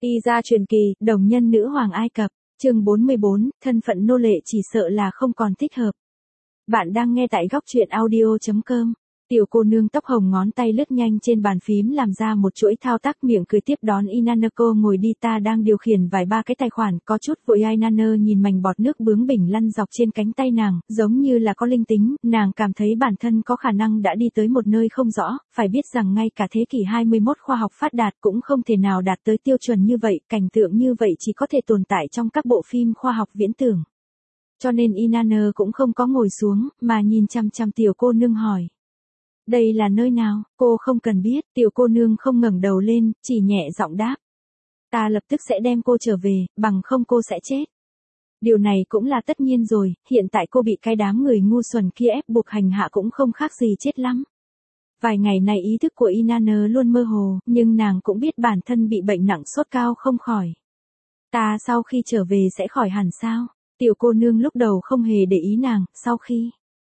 Y gia truyền kỳ, đồng nhân nữ hoàng Ai Cập, chương 44, thân phận nô lệ chỉ sợ là không còn thích hợp. Bạn đang nghe tại góc truyện audio.com. Tiểu cô nương tóc hồng ngón tay lướt nhanh trên bàn phím làm ra một chuỗi thao tác, miệng cười tiếp đón Inanako ngồi đi. Ta đang điều khiển vài ba cái tài khoản, có chút vội. Inanna nhìn mảnh bọt nước bướng bỉnh lăn dọc trên cánh tay nàng, giống như là có linh tính. Nàng cảm thấy bản thân có khả năng đã đi tới một nơi không rõ, phải biết rằng ngay cả thế kỷ 21 khoa học phát đạt cũng không thể nào đạt tới tiêu chuẩn như vậy, cảnh tượng như vậy chỉ có thể tồn tại trong các bộ phim khoa học viễn tưởng. Cho nên Inanna cũng không có ngồi xuống, mà nhìn chăm chăm tiểu cô nương hỏi. Đây là nơi nào? Cô không cần biết. Tiểu cô nương không ngẩng đầu lên, chỉ nhẹ giọng đáp. Ta lập tức sẽ đem cô trở về, bằng không cô sẽ chết. Điều này cũng là tất nhiên rồi, hiện tại cô bị cái đám người ngu xuẩn kia ép buộc hành hạ cũng không khác gì chết lắm. Vài ngày này ý thức của Inanna luôn mơ hồ, nhưng nàng cũng biết bản thân bị bệnh nặng sốt cao không khỏi. Ta sau khi trở về sẽ khỏi hẳn sao? Tiểu cô nương lúc đầu không hề để ý nàng, sau khi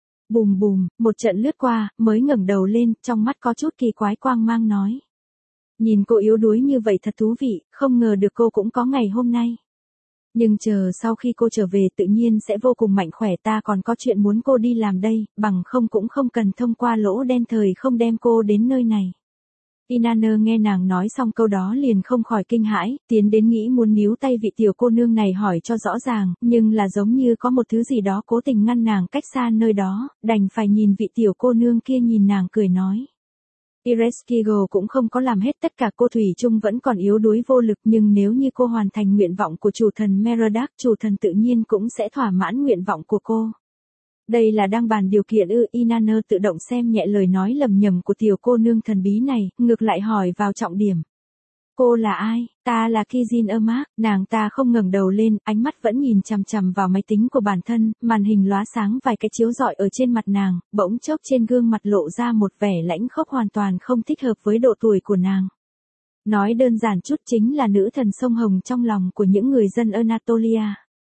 bùm bùm, một trận lướt qua, mới ngẩng đầu lên, trong mắt có chút kỳ quái quang mang nói. Nhìn cô yếu đuối như vậy thật thú vị, không ngờ được cô cũng có ngày hôm nay. Nhưng chờ sau khi cô trở về tự nhiên sẽ vô cùng mạnh khỏe, ta còn có chuyện muốn cô đi làm đây, bằng không cũng không cần thông qua lỗ đen thời không đem cô đến nơi này. Inanna nghe nàng nói xong câu đó liền không khỏi kinh hãi, tiến đến nghĩ muốn níu tay vị tiểu cô nương này hỏi cho rõ ràng, nhưng là giống như có một thứ gì đó cố tình ngăn nàng cách xa nơi đó, đành phải nhìn vị tiểu cô nương kia nhìn nàng cười nói. Ereshkigal cũng không có làm hết tất cả, cô thủy chung vẫn còn yếu đuối vô lực, nhưng nếu như cô hoàn thành nguyện vọng của chủ thần Merodach, chủ thần tự nhiên cũng sẽ thỏa mãn nguyện vọng của cô. Đây là đang bàn điều kiện ư? Inanna tự động xem nhẹ lời nói lầm nhầm của tiểu cô nương thần bí này, ngược lại hỏi vào trọng điểm. Cô là ai? Ta là Kizin Ermac. Nàng ta không ngẩng đầu lên, ánh mắt vẫn nhìn chằm chằm vào máy tính của bản thân, màn hình lóa sáng vài cái chiếu rọi ở trên mặt nàng, bỗng chốc trên gương mặt lộ ra một vẻ lãnh khốc hoàn toàn không thích hợp với độ tuổi của nàng. Nói đơn giản chút chính là nữ thần sông Hồng trong lòng của những người dân Anatolia.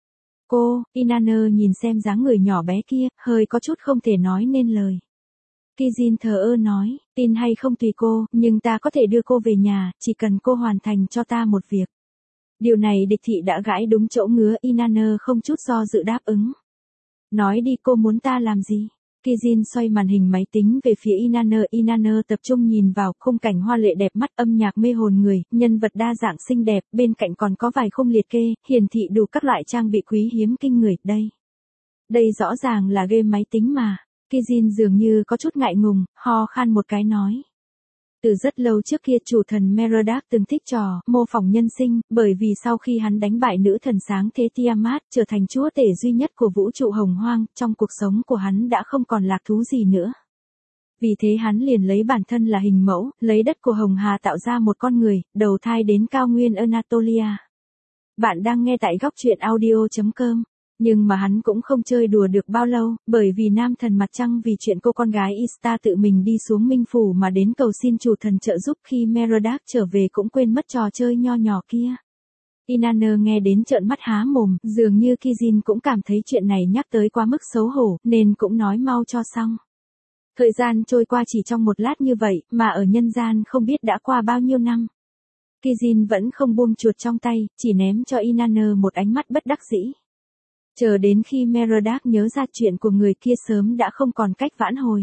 Cô, Inanna nhìn xem dáng người nhỏ bé kia, hơi có chút không thể nói nên lời. Kizin thờ ơ nói, tin hay không tùy cô, nhưng ta có thể đưa cô về nhà, chỉ cần cô hoàn thành cho ta một việc. Điều này địch thị đã gãi đúng chỗ ngứa. Inanna không chút do dự đáp ứng. Nói đi, cô muốn ta làm gì? Kizin xoay màn hình máy tính về phía Inanna. Inanna tập trung nhìn vào khung cảnh hoa lệ đẹp mắt, âm nhạc mê hồn người, nhân vật đa dạng xinh đẹp, bên cạnh còn có vài khung liệt kê, hiển thị đủ các loại trang bị quý hiếm kinh người. Đây rõ ràng là game máy tính mà. Kizin dường như có chút ngại ngùng, ho khan một cái nói. Từ rất lâu trước kia chủ thần Merodach từng thích trò mô phỏng nhân sinh, bởi vì sau khi hắn đánh bại nữ thần sáng thế Tiamat, trở thành chúa tể duy nhất của vũ trụ hồng hoang, trong cuộc sống của hắn đã không còn lạc thú gì nữa. Vì thế hắn liền lấy bản thân là hình mẫu, lấy đất của Hồng Hà tạo ra một con người, đầu thai đến cao nguyên Anatolia. Bạn đang nghe tại góc truyện audio.com. Nhưng mà hắn cũng không chơi đùa được bao lâu, bởi vì nam thần mặt trăng vì chuyện cô con gái Ista tự mình đi xuống Minh Phủ mà đến cầu xin chủ thần trợ giúp, khi Merodach trở về cũng quên mất trò chơi nho nhỏ kia. Inanna nghe đến trợn mắt há mồm, dường như Kizin cũng cảm thấy chuyện này nhắc tới quá mức xấu hổ, nên cũng nói mau cho xong. Thời gian trôi qua chỉ trong một lát như vậy, mà ở nhân gian không biết đã qua bao nhiêu năm. Kizin vẫn không buông chuột trong tay, chỉ ném cho Inanna một ánh mắt bất đắc dĩ. Chờ đến khi Merodach nhớ ra chuyện của người kia sớm đã không còn cách vãn hồi.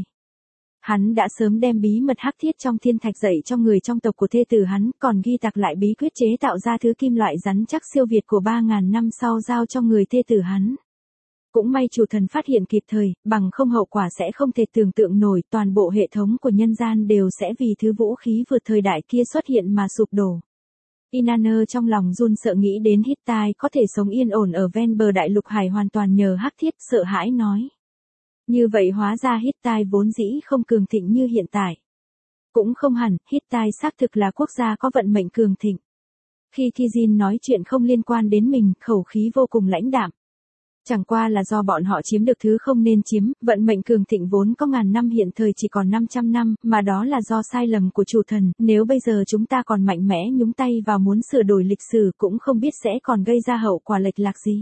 Hắn đã sớm đem bí mật hắc thiết trong thiên thạch dạy cho người trong tộc của thê tử hắn, còn ghi tạc lại bí quyết chế tạo ra thứ kim loại rắn chắc siêu việt của 3.000 năm sau giao cho người thê tử hắn. Cũng may chủ thần phát hiện kịp thời, bằng không hậu quả sẽ không thể tưởng tượng nổi, toàn bộ hệ thống của nhân gian đều sẽ vì thứ vũ khí vượt thời đại kia xuất hiện mà sụp đổ. Inanna trong lòng run sợ nghĩ đến Hittite có thể sống yên ổn ở ven bờ đại lục hải hoàn toàn nhờ hắc thiết, sợ hãi nói. Như vậy hóa ra Hittite vốn dĩ không cường thịnh như hiện tại. Cũng không hẳn, Hittite xác thực là quốc gia có vận mệnh cường thịnh. Khi Kizin nói chuyện không liên quan đến mình, khẩu khí vô cùng lãnh đạm. Chẳng qua là do bọn họ chiếm được thứ không nên chiếm, vận mệnh cường thịnh vốn có ngàn năm hiện thời chỉ còn 500 năm, mà đó là do sai lầm của chủ thần, nếu bây giờ chúng ta còn mạnh mẽ nhúng tay vào muốn sửa đổi lịch sử cũng không biết sẽ còn gây ra hậu quả lệch lạc gì.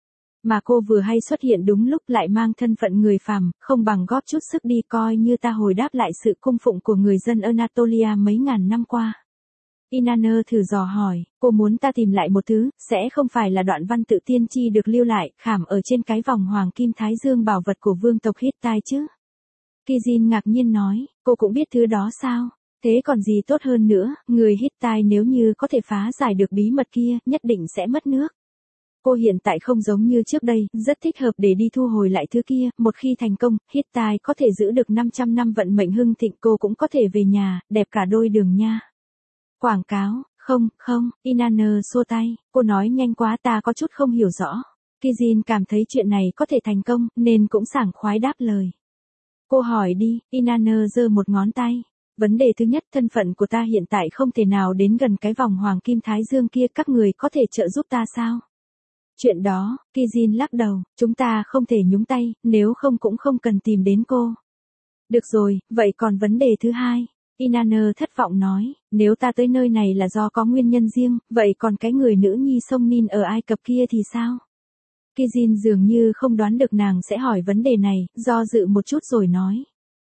Mà cô vừa hay xuất hiện đúng lúc lại mang thân phận người phàm, không bằng góp chút sức đi coi như ta hồi đáp lại sự cung phụng của người dân Anatolia mấy ngàn năm qua. Inanna thử dò hỏi, cô muốn ta tìm lại một thứ, sẽ không phải là đoạn văn tự tiên tri được lưu lại, khảm ở trên cái vòng hoàng kim thái dương bảo vật của vương tộc Hittite chứ? Kijin ngạc nhiên nói, cô cũng biết thứ đó sao? Thế còn gì tốt hơn nữa, người Hittite nếu như có thể phá giải được bí mật kia, nhất định sẽ mất nước. Cô hiện tại không giống như trước đây, rất thích hợp để đi thu hồi lại thứ kia, một khi thành công, Hittite có thể giữ được 500 năm vận mệnh hưng thịnh, cô cũng có thể về nhà, đẹp cả đôi đường nha. Quảng cáo, không, Inanna xua tay, cô nói nhanh quá ta có chút không hiểu rõ. Kijin cảm thấy chuyện này có thể thành công, nên cũng sảng khoái đáp lời. Cô hỏi đi, Inanna giơ một ngón tay. Vấn đề thứ nhất, thân phận của ta hiện tại không thể nào đến gần cái vòng hoàng kim thái dương kia, các người có thể trợ giúp ta sao? Chuyện đó, Kijin lắc đầu, chúng ta không thể nhúng tay, nếu không cũng không cần tìm đến cô. Được rồi, vậy còn vấn đề thứ hai. Inanna thất vọng nói, nếu ta tới nơi này là do có nguyên nhân riêng, vậy còn cái người nữ nhi sông Nin ở Ai Cập kia thì sao? Kijin dường như không đoán được nàng sẽ hỏi vấn đề này, do dự một chút rồi nói.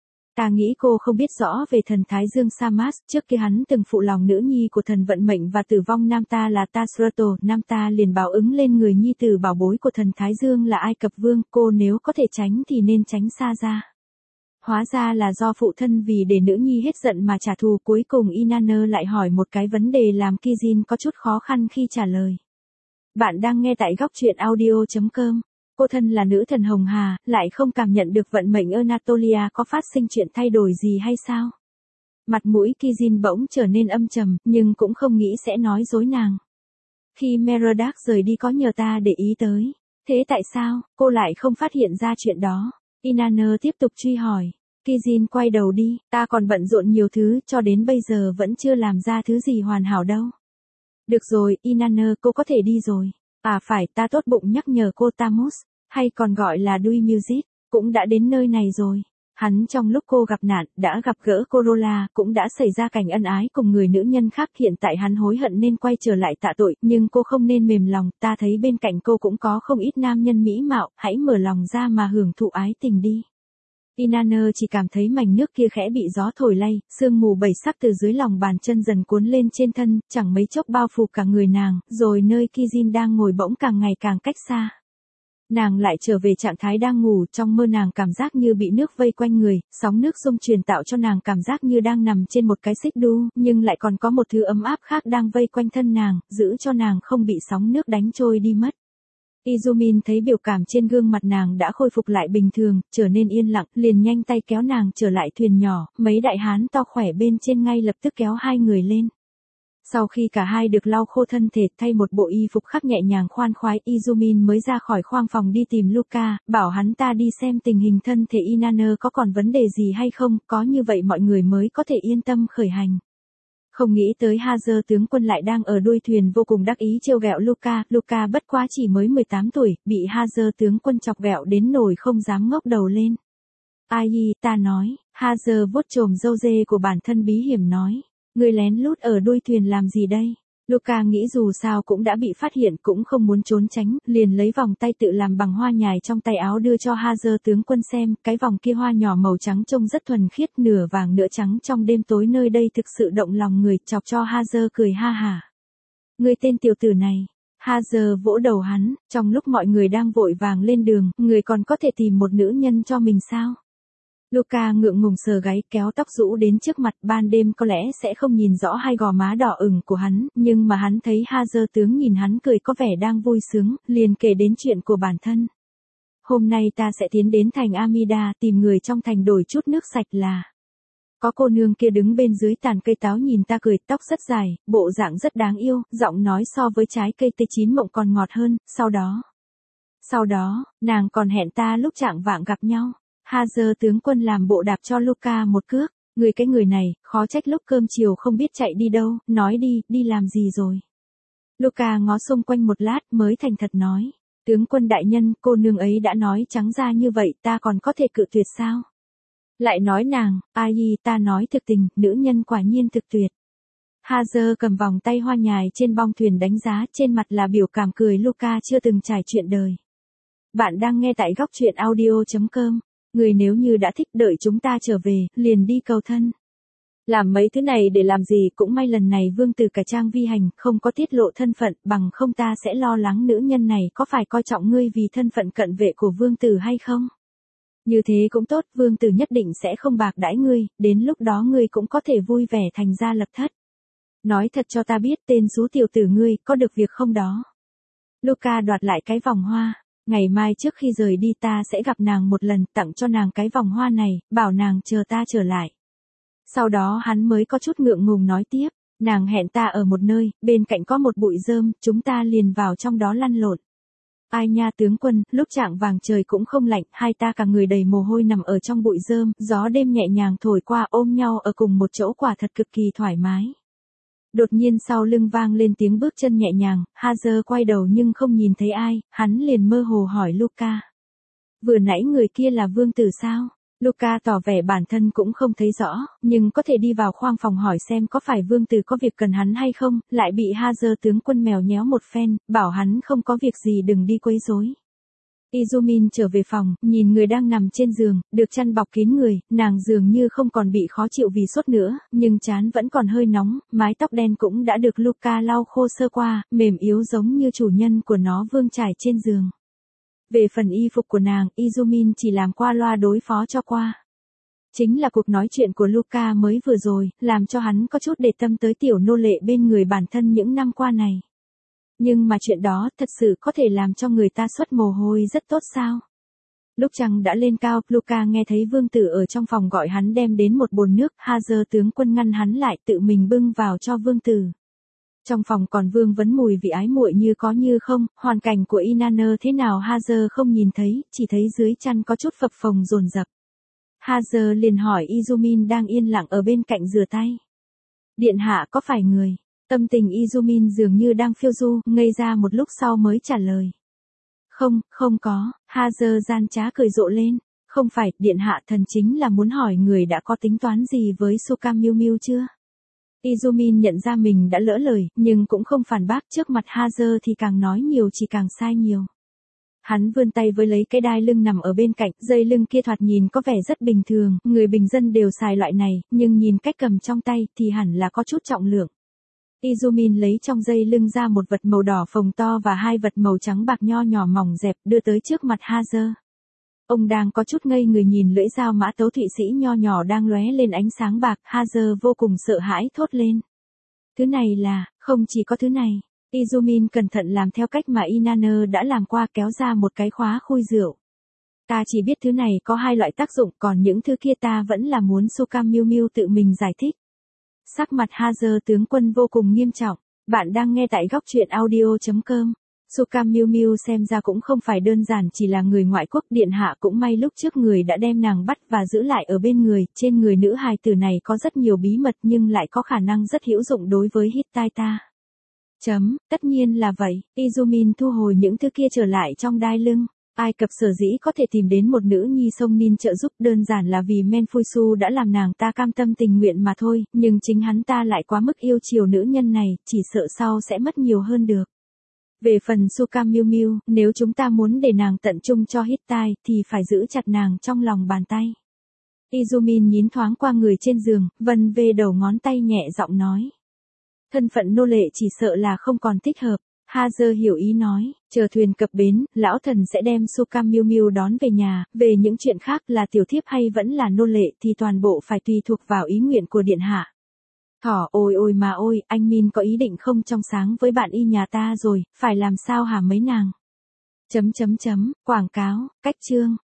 Ta nghĩ cô không biết rõ về thần Thái Dương Samas, trước kia hắn từng phụ lòng nữ nhi của thần vận mệnh và tử vong nam ta là Tasrato, nam ta liền báo ứng lên người nhi tử bảo bối của thần Thái Dương là Ai Cập Vương, cô nếu có thể tránh thì nên tránh xa ra. Hóa ra là do phụ thân vì để nữ nhi hết giận mà trả thù, cuối cùng Inanna lại hỏi một cái vấn đề làm Kijin có chút khó khăn khi trả lời. Bạn đang nghe tại góc truyện audio.com. Cô thân là nữ thần Hồng Hà, lại không cảm nhận được vận mệnh Anatolia có phát sinh chuyện thay đổi gì hay sao? Mặt mũi Kijin bỗng trở nên âm trầm, nhưng cũng không nghĩ sẽ nói dối nàng. Khi Merodach rời đi có nhờ ta để ý tới. Thế tại sao, cô lại không phát hiện ra chuyện đó? Inanna tiếp tục truy hỏi. Kijin quay đầu đi, ta còn bận rộn nhiều thứ, cho đến bây giờ vẫn chưa làm ra thứ gì hoàn hảo đâu. Được rồi, Inanna, cô có thể đi rồi. À phải, ta tốt bụng nhắc nhở cô Tammuz, hay còn gọi là Dui Music, cũng đã đến nơi này rồi. Hắn trong lúc cô gặp nạn, đã gặp gỡ Corolla, cũng đã xảy ra cảnh ân ái cùng người nữ nhân khác, hiện tại hắn hối hận nên quay trở lại tạ tội, nhưng cô không nên mềm lòng, ta thấy bên cạnh cô cũng có không ít nam nhân mỹ mạo, hãy mở lòng ra mà hưởng thụ ái tình đi. Inanna chỉ cảm thấy mảnh nước kia khẽ bị gió thổi lay, sương mù bảy sắc từ dưới lòng bàn chân dần cuốn lên trên thân, chẳng mấy chốc bao phủ cả người nàng, rồi nơi Kijin đang ngồi bỗng càng ngày càng cách xa. Nàng lại trở về trạng thái đang ngủ, trong mơ nàng cảm giác như bị nước vây quanh người, sóng nước xung truyền tạo cho nàng cảm giác như đang nằm trên một cái xích đu, nhưng lại còn có một thứ ấm áp khác đang vây quanh thân nàng, giữ cho nàng không bị sóng nước đánh trôi đi mất. Izumin thấy biểu cảm trên gương mặt nàng đã khôi phục lại bình thường, trở nên yên lặng, liền nhanh tay kéo nàng trở lại thuyền nhỏ, mấy đại hán to khỏe bên trên ngay lập tức kéo hai người lên. Sau khi cả hai được lau khô thân thể, thay một bộ y phục khác nhẹ nhàng khoan khoái, Izumin mới ra khỏi khoang phòng đi tìm Luca, bảo hắn ta đi xem tình hình thân thể Inanna có còn vấn đề gì hay không, có như vậy mọi người mới có thể yên tâm khởi hành. Không nghĩ tới Hazer tướng quân lại đang ở đuôi thuyền vô cùng đắc ý trêu ghẹo Luca bất quá chỉ mới 18 tuổi, bị Hazer tướng quân chọc ghẹo đến nổi không dám ngóc đầu lên. Ai, ta nói, Hazer vuốt chồm râu dê của bản thân bí hiểm nói, người lén lút ở đuôi thuyền làm gì đây? Luca nghĩ dù sao cũng đã bị phát hiện, cũng không muốn trốn tránh, liền lấy vòng tay tự làm bằng hoa nhài trong tay áo đưa cho Hazer tướng quân xem, cái vòng kia hoa nhỏ màu trắng trông rất thuần khiết, nửa vàng nửa trắng, trong đêm tối nơi đây thực sự động lòng người, chọc cho Hazer cười ha hả. Người tên tiểu tử này. Hazer vỗ đầu hắn, trong lúc mọi người đang vội vàng lên đường, người còn có thể tìm một nữ nhân cho mình sao? Luca ngượng ngùng sờ gáy, kéo tóc rũ đến trước mặt, ban đêm có lẽ sẽ không nhìn rõ hai gò má đỏ ửng của hắn, nhưng mà hắn thấy Hazer tướng nhìn hắn cười có vẻ đang vui sướng, liền kể đến chuyện của bản thân. Hôm nay ta sẽ tiến đến thành Amida, tìm người trong thành đổi chút nước sạch là. Có cô nương kia đứng bên dưới tàn cây táo nhìn ta cười, tóc rất dài, bộ dạng rất đáng yêu, giọng nói so với trái cây tây chín mộng còn ngọt hơn, sau đó, nàng còn hẹn ta lúc chạng vạng gặp nhau. Hazer tướng quân làm bộ đạp cho Luca một cước, cái người này, khó trách lúc cơm chiều không biết chạy đi đâu, nói đi làm gì rồi. Luca ngó xung quanh một lát mới thành thật nói, tướng quân đại nhân, cô nương ấy đã nói trắng ra như vậy, ta còn có thể cự tuyệt sao? Lại nói nàng, ta nói thực tình, nữ nhân quả nhiên thực tuyệt. Hazer cầm vòng tay hoa nhài trên bong thuyền đánh giá, trên mặt là biểu cảm cười Luca chưa từng trải chuyện đời. Bạn đang nghe tại góc truyện audio.com. Người nếu như đã thích, đợi chúng ta trở về, liền đi cầu thân. Làm mấy thứ này để làm gì, cũng may lần này Vương Tử cải trang vi hành, không có tiết lộ thân phận, bằng không ta sẽ lo lắng nữ nhân này có phải coi trọng ngươi vì thân phận cận vệ của Vương Tử hay không. Như thế cũng tốt, Vương Tử nhất định sẽ không bạc đãi ngươi, đến lúc đó ngươi cũng có thể vui vẻ thành gia lập thất. Nói thật cho ta biết tên xú tiểu tử ngươi, có được việc không đó. Luca đoạt lại cái vòng hoa. Ngày mai trước khi rời đi ta sẽ gặp nàng một lần, tặng cho nàng cái vòng hoa này, bảo nàng chờ ta trở lại. Sau đó hắn mới có chút ngượng ngùng nói tiếp, nàng hẹn ta ở một nơi, bên cạnh có một bụi rơm, chúng ta liền vào trong đó lăn lộn. Ai nha tướng quân, lúc chạng vàng trời cũng không lạnh, hai ta cả người đầy mồ hôi nằm ở trong bụi rơm, gió đêm nhẹ nhàng thổi qua ôm nhau ở cùng một chỗ quả thật cực kỳ thoải mái. Đột nhiên sau lưng vang lên tiếng bước chân nhẹ nhàng, Hazel quay đầu nhưng không nhìn thấy ai, hắn liền mơ hồ hỏi Luca. Vừa nãy người kia là Vương Tử sao? Luca tỏ vẻ bản thân cũng không thấy rõ, nhưng có thể đi vào khoang phòng hỏi xem có phải Vương Tử có việc cần hắn hay không, lại bị Hazel tướng quân mèo nhéo một phen, bảo hắn không có việc gì đừng đi quấy rối. Izumin trở về phòng, nhìn người đang nằm trên giường, được chăn bọc kín người, nàng dường như không còn bị khó chịu vì sốt nữa, nhưng trán vẫn còn hơi nóng, mái tóc đen cũng đã được Luca lau khô sơ qua, mềm yếu giống như chủ nhân của nó vương trải trên giường. Về phần y phục của nàng, Izumin chỉ làm qua loa đối phó cho qua. Chính là cuộc nói chuyện của Luca mới vừa rồi, làm cho hắn có chút để tâm tới tiểu nô lệ bên người bản thân những năm qua này. Nhưng mà chuyện đó thật sự có thể làm cho người ta xuất mồ hôi rất tốt sao? Lúc trăng đã lên cao, Luca nghe thấy Vương Tử ở trong phòng gọi hắn đem đến một bồn nước, Hazel tướng quân ngăn hắn lại tự mình bưng vào cho Vương Tử. Trong phòng còn vương vấn mùi vị ái muội như có như không, hoàn cảnh của Inanna thế nào Hazel không nhìn thấy, chỉ thấy dưới chăn có chút phập phồng dồn dập. Hazel liền hỏi Izumin đang yên lặng ở bên cạnh rửa tay. Điện hạ có phải người? Tâm tình Izumin dường như đang phiêu du, ngây ra một lúc sau mới trả lời. Không có, Hazel gian trá cười rộ lên. Không phải, điện hạ thần chính là muốn hỏi người đã có tính toán gì với Sukam Miu Miu chưa? Izumin nhận ra mình đã lỡ lời, nhưng cũng không phản bác trước mặt Hazel thì càng nói nhiều chỉ càng sai nhiều. Hắn vươn tay với lấy cái đai lưng nằm ở bên cạnh, dây lưng kia thoạt nhìn có vẻ rất bình thường, người bình dân đều xài loại này, nhưng nhìn cách cầm trong tay thì hẳn là có chút trọng lượng. Izumin lấy trong dây lưng ra một vật màu đỏ phồng to và hai vật màu trắng bạc nho nhỏ mỏng dẹp đưa tới trước mặt Hazel. Ông đang có chút ngây người nhìn lưỡi dao mã tấu Thụy Sĩ nho nhỏ đang lóe lên ánh sáng bạc, Hazel vô cùng sợ hãi thốt lên. Thứ này là, không chỉ có thứ này. Izumin cẩn thận làm theo cách mà Inanna đã làm qua, kéo ra một cái khóa khui rượu. Ta chỉ biết thứ này có hai loại tác dụng, còn những thứ kia ta vẫn là muốn Sukam Miu Miu tự mình giải thích. Sắc mặt Hazel tướng quân vô cùng nghiêm trọng. Bạn đang nghe tại góc truyện audio.com. Sukam Miu Miu xem ra cũng không phải đơn giản chỉ là người ngoại quốc, điện hạ cũng may lúc trước người đã đem nàng bắt và giữ lại ở bên người, trên người nữ hài tử này có rất nhiều bí mật nhưng lại có khả năng rất hữu dụng đối với Hittita. Tất nhiên là vậy, Izumin thu hồi những thứ kia trở lại trong đai lưng. Ai Cập sở dĩ có thể tìm đến một nữ nhi sông Nin trợ giúp đơn giản là vì Menfuisu đã làm nàng ta cam tâm tình nguyện mà thôi, nhưng chính hắn ta lại quá mức yêu chiều nữ nhân này, chỉ sợ sau sẽ mất nhiều hơn được. Về phần Sukam Miu Miu, nếu chúng ta muốn để nàng tận trung cho Hittite thì phải giữ chặt nàng trong lòng bàn tay. Izumin nhìn thoáng qua người trên giường, vân về đầu ngón tay nhẹ giọng nói. Thân phận nô lệ chỉ sợ là không còn thích hợp. Hazel hiểu ý nói, chờ thuyền cập bến, lão thần sẽ đem Sukam Miu Miu đón về nhà, về những chuyện khác là tiểu thiếp hay vẫn là nô lệ thì toàn bộ phải tùy thuộc vào ý nguyện của điện hạ. Thỏ ôi mà ôi, anh Min có ý định không trong sáng với bạn y nhà ta rồi, phải làm sao hả mấy nàng? Quảng cáo, cách chương.